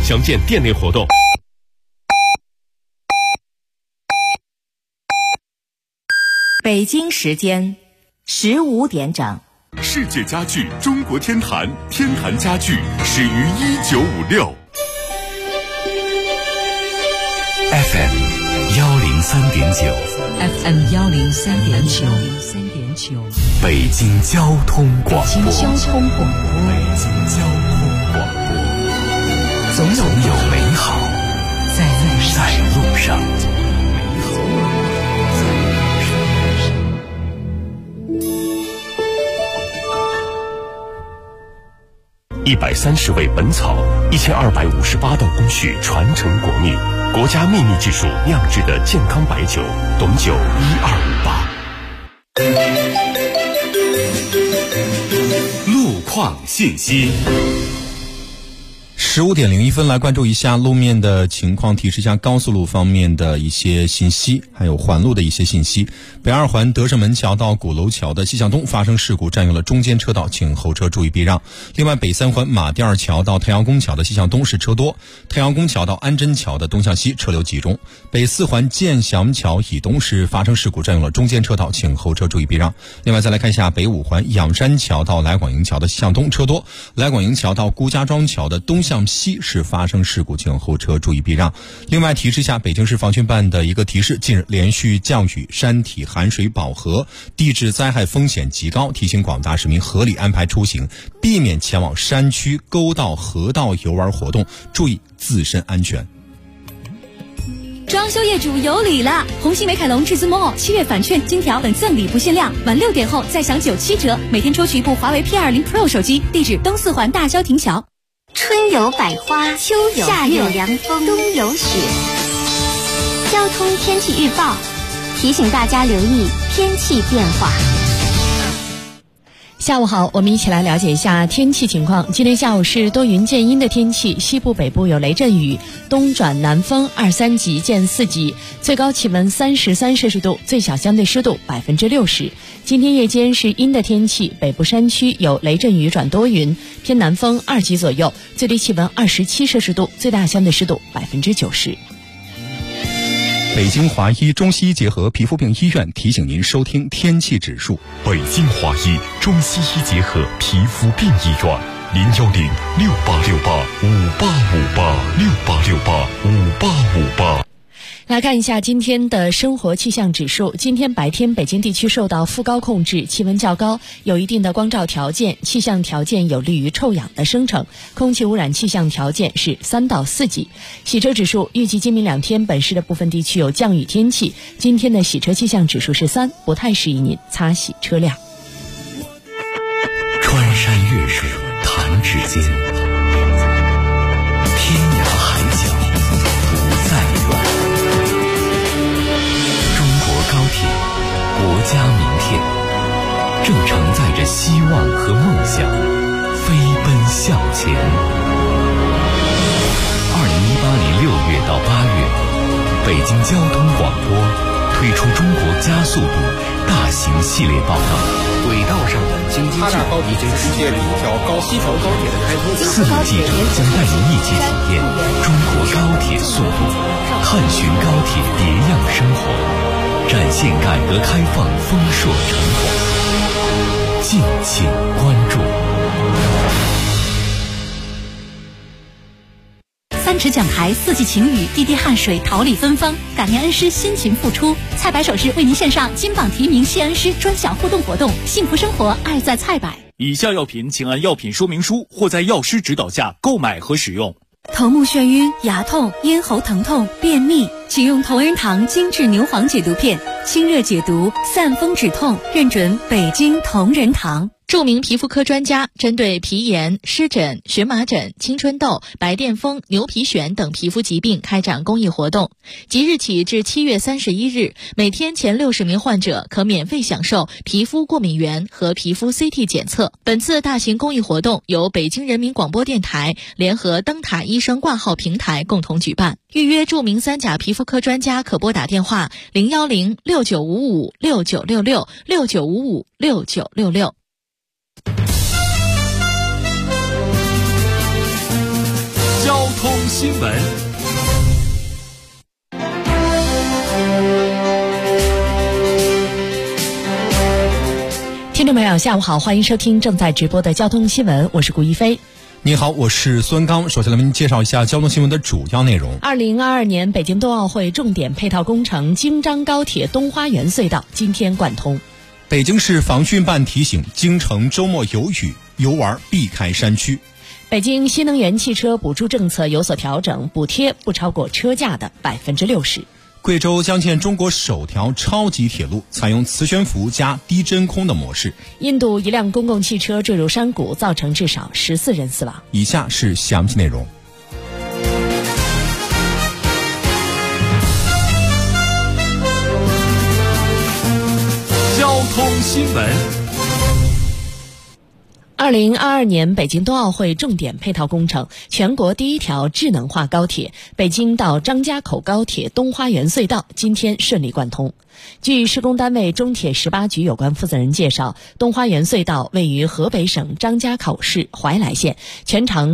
详见店内活动。 北京时间15点整。 世界家具中国天坛，天坛家具始于1956。 FM 103.9 FM 103.9 北京交通广播。 北京交通广播，总有美好在路上。 130味本草，1258道工序传承国秘，国家秘密技术酿制的健康白酒，董酒1258。 路况信息。 15点01分，来关注一下路面的情况，提示一下高速路方面的一些信息，还有环路的一些信息。北二环德胜门桥到鼓楼桥的西向东发生事故，占用了中间车道，请后车注意避让。另外，北三环马甸二桥到太阳宫桥的西向东是车多，太阳宫桥到安贞桥的东向西车流集中。北四环建祥桥以东是发生事故，占用了中间车道，请后车注意避让。另外，再来看一下北五环仰山桥到来广营桥的西向东车多，来广营桥到顾家庄桥的东向西是发生事故，请后车注意避让。另外提示一下北京市防汛办的一个提示，近日连续降雨，山体含水饱和，地质灾害风险极高，提醒广大市民合理安排出行，避免前往山区、沟道、河道游玩活动，注意自身安全。 装修业主有礼了！红星美凯龙至尊 Mall7月返券金条等赠礼不限量，晚6点后再享97折，每天抽取一部华为 P20 Pro 手机。地址东四环大郊亭桥。 春有百花，秋有夏有凉风，冬有雪。交通天气预报提醒大家留意天气变化。 下午好，我们一起来了解一下天气情况。今天下午是多云见阴的天气，西部北部有雷阵雨，东转南风2、3级见4级，最高气温33摄氏度，最小相对湿度60%。今天夜间是阴的天气，北部山区有雷阵雨转多云，偏南风2级左右，最低气温27摄氏度，最大相对湿度90%。 北京华医中西医结合皮肤病医院提醒您收听天气指数。 北京华医中西医结合皮肤病医院，010-6868-5858，6868-5858。 来看一下今天的生活气象指数。今天白天北京地区受到副高控制，气温较高，有一定的光照条件，气象条件有利于臭氧的生成，空气污染气象条件是3到4级。洗车指数预计今明2天本市的部分地区有降雨天气，今天的洗车气象指数是3，不太适宜您擦洗车辆。 穿山越水弹指间，天涯海角不再远。中国高铁，国家名片，正承载着希望和梦想，飞奔向前。2018年6月到8月，北京交通广播推出中国加速度大型系列报道。轨道上的经济高铁世界里一条西条高铁的开通，4路记者将带您一起体验中国高铁速度，探寻高铁别样生活，展现改革开放丰硕成果。敬请关注。 3尺讲台，4季晴雨，滴滴汗水，桃李芬芳，感念恩师辛勤付出。菜百首饰为您献上金榜题名谢恩师专享互动活动，幸福生活，爱在菜百。 以下药品请按药品说明书或在药师指导下购买和使用。 头目眩晕、牙痛、咽喉疼痛、便秘，请用同仁堂精致牛黄解毒片，清热解毒，散风止痛，认准北京同仁堂。 著名皮肤科专家针对皮炎、湿疹、荨麻疹、青春痘、白癜风、牛皮癣等皮肤疾病开展公益活动。即日起至7月31日，每天前60名患者可免费享受皮肤过敏原和皮肤 CT 检测。本次大型公益活动由北京人民广播电台联合灯塔医生挂号平台共同举办。预约著名3甲皮肤科专家可拨打电话010-6955-6966 6955-6966。 交通新闻。 听众朋友，下午好，欢迎收听正在直播的交通新闻，我是顾一飞。 你好，我是孙刚。首先来为您介绍一下交通新闻的主要内容。 2022年北京冬奥会重点配套工程京张高铁东花园隧道今天贯通。 北京市防汛办提醒，京城周末有雨，游玩避开山区。 北京新能源汽车补助政策有所调整，补贴不超过车价的60%。 贵州将建中国首条超级铁路，采用磁悬浮加低真空的模式。 印度一辆公共汽车坠入山谷，造成至少14人死亡。 以下是详细内容。 交通新闻。 2022年北京冬奥会重点配套工程，全国第一条智能化高铁北京到张家口高铁东花园隧道今天顺利贯通。据施工单位中铁18局有关负责人介绍，东花园隧道位于河北省张家口市怀来县，全长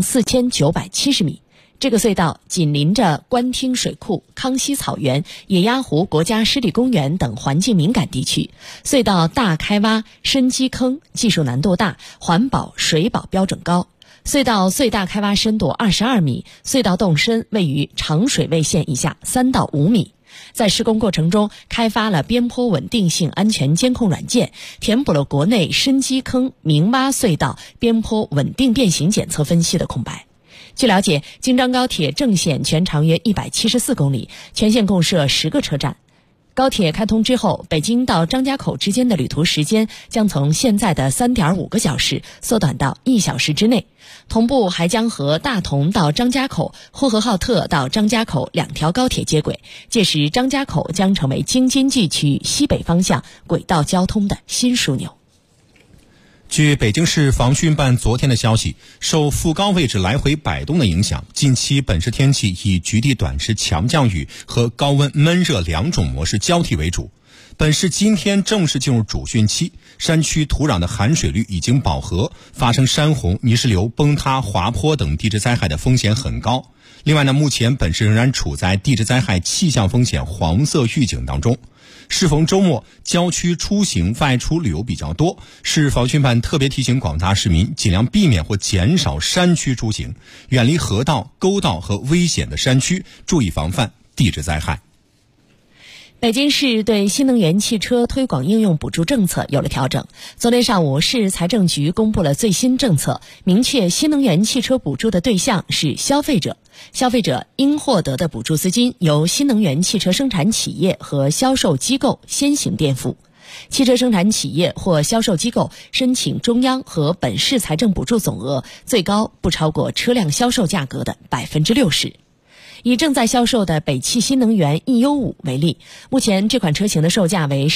4970米。这个隧道紧邻着官厅水库、康熙草原、野鸭湖国家湿地公园等环境敏感地区。隧道大开挖、深基坑，技术难度大，环保水保标准高。隧道最大开挖深度22米，隧道洞深位于长水位线以下3到5米。在施工过程中，开发了边坡稳定性安全监控软件，填补了国内深基坑、明挖隧道边坡稳定变形检测分析的空白。据了解，京张高铁正线全长约174公里，全线共设10个车站。高铁开通之后，北京到张家口之间的旅途时间将从现在的3.5个小时缩短到1小时之内。同步还将和大同到张家口、呼和浩特到张家口2条高铁接轨，届时张家口将成为京津冀区西北方向轨道交通的新枢纽。 据北京市防汛办昨天的消息，受副高位置来回摆动的影响，近期本市天气以局地短时强降雨和高温闷热2种模式交替为主。本市今天正式进入主汛期，山区土壤的含水率已经饱和，发生山洪、泥石流、崩塌、滑坡等地质灾害的风险很高。另外呢，目前本市仍然处在地质灾害气象风险黄色预警当中。适逢周末，郊区出行外出旅游比较多，市防汛办特别提醒广大市民尽量避免或减少山区出行，远离河道、沟道和危险的山区，注意防范地质灾害。 北京市对新能源汽车推广应用补助政策有了调整。昨天上午，市财政局公布了最新政策，明确新能源汽车补助的对象是消费者。消费者应获得的补助资金由新能源汽车生产企业和销售机构先行垫付。汽车生产企业或销售机构申请中央和本市财政补助总额最高不超过车辆销售价格的60%。以正在销售的北汽新能源 EU5 为例，目前这款车型的售价为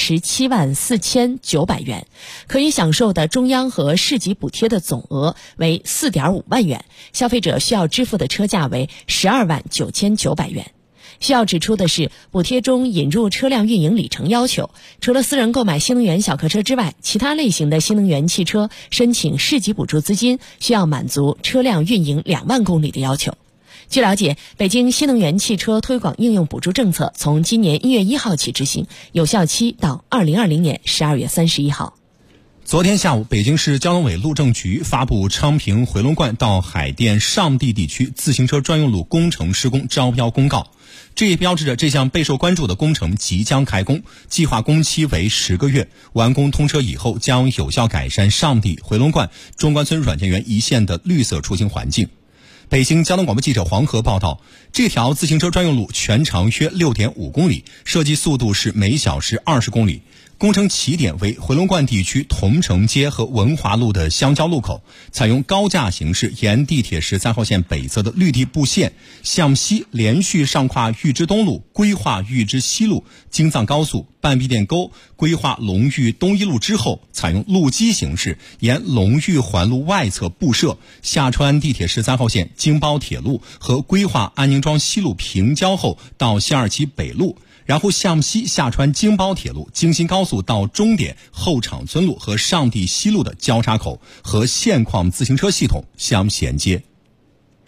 174900元，可以享受的中央和市级补贴的总额为4.5万元，消费者需要支付的车价为129900元。需要指出的是，补贴中引入车辆运营里程要求，除了私人购买新能源小客车之外，其他类型的新能源汽车申请市级补助资金需要满足车辆运营2万公里的要求。据了解，北京新能源汽车推广应用补助政策从今年1月1号起执行，有效期到2020年12月31号。 昨天下午，北京市交通委路政局发布昌平回龙观到海淀上地地区自行车专用路工程施工招标公告，这也标志着这项备受关注的工程即将开工，计划工期为10个月，完工通车以后将有效改善上地、回龙观、中关村软件园一线的绿色出行环境。北京交通广播记者黄河报道，这条自行车专用路全长约6.5公里，设计速度是每小时20公里。工程起点为回龙观地区桐城街和文华路的相交路口，采用高架形式沿地铁13号线北侧的绿地布线向西连续上跨玉芝东路，规划玉芝西路、京藏高速、半壁店沟，规划龙玉东一路之后，采用路基形式沿龙玉环路外侧布设，下穿地铁13号线京包铁路和规划安宁庄西路平交后到西二旗北路，然后向西下穿京包铁路、京新高速到终点后场村路和上地西路的交叉口，和现况自行车系统相衔接。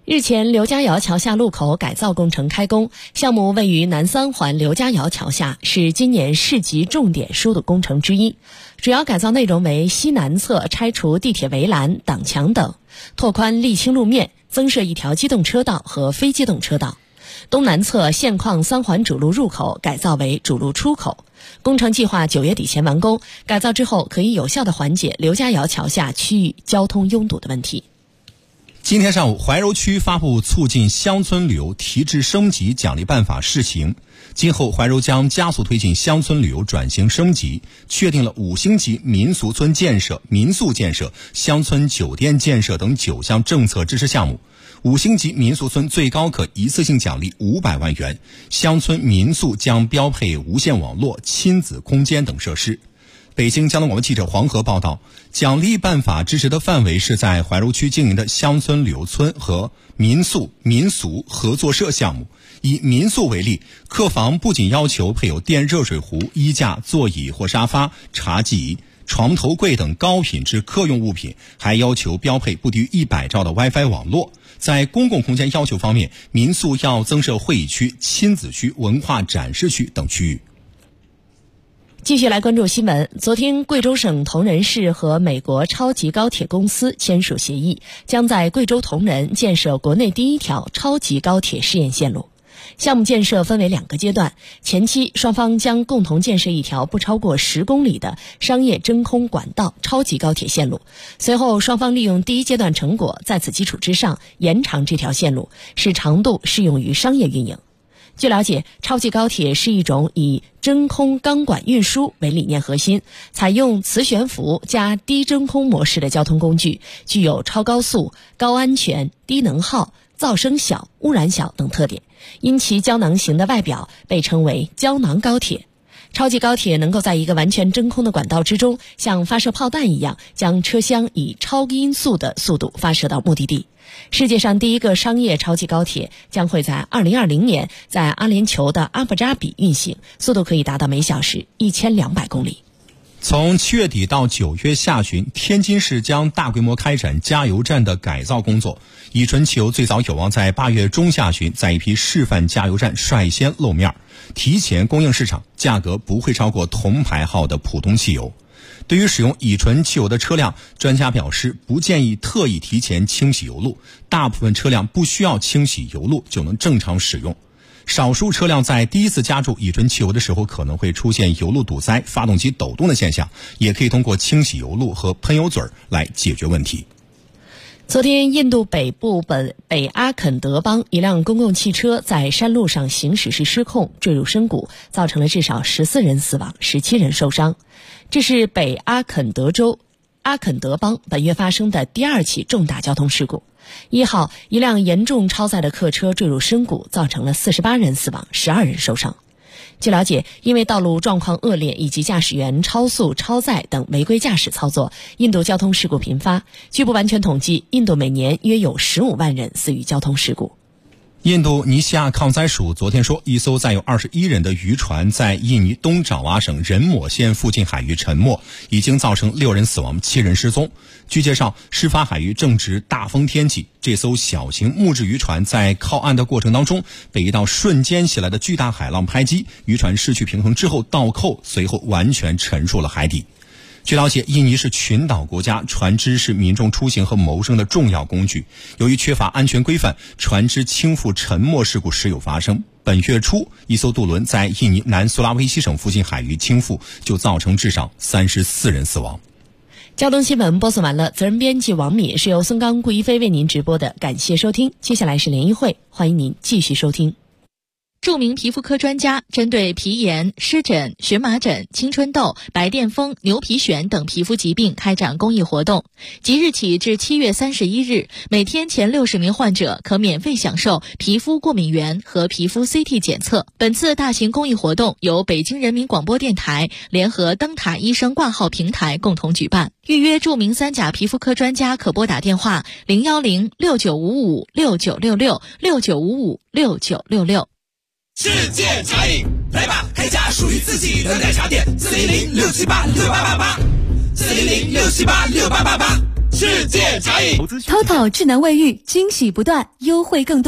日前，刘家窑桥下路口改造工程开工，项目位于南三环刘家窑桥下，是今年市级重点疏堵工程之一。主要改造内容为西南侧拆除地铁围栏、挡墙等，拓宽沥青路面，增设一条机动车道和非机动车道。东南侧现矿三环主路入口改造为主路出口。工程计划9月底前完工，改造之后可以有效地缓解刘家窑桥下区域交通拥堵的问题。 今天上午，怀柔区发布促进乡村旅游提质升级奖励办法试行。今后怀柔将加速推进乡村旅游转型升级，确定了5星级民俗村建设、民宿建设、乡村酒店建设等9项政策支持项目。5星级民俗村最高可一次性奖励500万元，乡村民宿将标配无线网络、亲子空间等设施。北京交通广播记者黄河报道，奖励办法支持的范围是在怀柔区经营的乡村旅游村和民宿、民俗合作社项目。以民宿为例，客房不仅要求配有电热水壶、衣架、座椅或沙发、茶几、床头柜等高品质客用物品，还要求标配不低于100兆的 WiFi 网络。在公共空间要求方面，民宿要增设会议区、亲子区、文化展示区等区域。 继续来关注新闻。昨天，贵州省铜仁市和美国超级高铁公司签署协议，将在贵州铜仁建设国内第1条超级高铁试验线路。项目建设分为2个阶段，前期双方将共同建设一条不超过10公里的商业真空管道超级高铁线路，随后双方利用第1阶段成果，在此基础之上延长这条线路，使长度适用于商业运营。据了解，超级高铁是一种以真空钢管运输为理念核心，采用磁悬浮加低真空模式的交通工具，具有超高速、高安全、低能耗、噪声小、污染小等特点，因其胶囊型的外表被称为胶囊高铁。超级高铁能够在一个完全真空的管道之中，像发射炮弹一样，将车厢以超音速的速度发射到目的地。世界上第1个商业超级高铁将会在2020年在阿联酋的阿布扎比运行，速度可以达到每小时1200公里。 从7月底到9月下旬，天津市将大规模开展加油站的改造工作。乙醇汽油最早有望在8月中下旬在一批示范加油站率先露面，提前供应市场，价格不会超过同牌号的普通汽油。对于使用乙醇汽油的车辆，专家表示不建议特意提前清洗油路，大部分车辆不需要清洗油路就能正常使用。少数车辆在第一次加注乙醇汽油的时候可能会出现油路堵塞、发动机抖动的现象，也可以通过清洗油路和喷油嘴来解决问题。 昨天，印度北部北阿肯德邦一辆公共汽车在山路上行驶时失控，坠入深谷，造成了至少14人死亡、17人受伤。这是北阿肯德州阿肯德邦本月发生的第2起重大交通事故。1号，一辆严重超载的客车坠入深谷，造成了48人死亡、12人受伤。据了解，因为道路状况恶劣以及驾驶员超速、超载等违规驾驶操作，印度交通事故频发。据不完全统计，印度每年约有15万人死于交通事故。 印度尼西亚抗灾署昨天说，一艘载有21人的渔船在印尼东爪哇省仁抹县附近海域沉没，已经造成6人死亡、7人失踪。据介绍，事发海域正值大风天气，这艘小型木质渔船在靠岸的过程当中，被一道瞬间袭来的巨大海浪拍击，渔船失去平衡之后倒扣，随后完全沉入了海底。据了解，印尼是群岛国家，船只是民众出行和谋生的重要工具。由于缺乏安全规范，船只倾覆沉没事故时有发生。本月初，一艘渡轮在印尼南苏拉威西省附近海域倾覆，就造成至少34人死亡。 交通新闻播送完了，责任编辑王敏，是由孙刚、顾一飞为您直播的，感谢收听。接下来是联谊会，欢迎您继续收听。 著名皮肤科专家针对皮炎、湿疹、荨麻疹、青春痘、白癜风、牛皮癣等皮肤疾病开展公益活动。即日起至7月31日，每天前60名患者可免费享受皮肤过敏原和皮肤 CT 检测。本次大型公益活动由北京人民广播电台联合灯塔医生挂号平台共同举办。预约著名3甲皮肤科专家可拨打电话0106955696669556966。 世界茶饮，来吧，开家属于自己的奶茶店，400-678-6888，400-678-6888。 世界茶饮。 TOTO 智能卫浴，惊喜不断，优惠更多。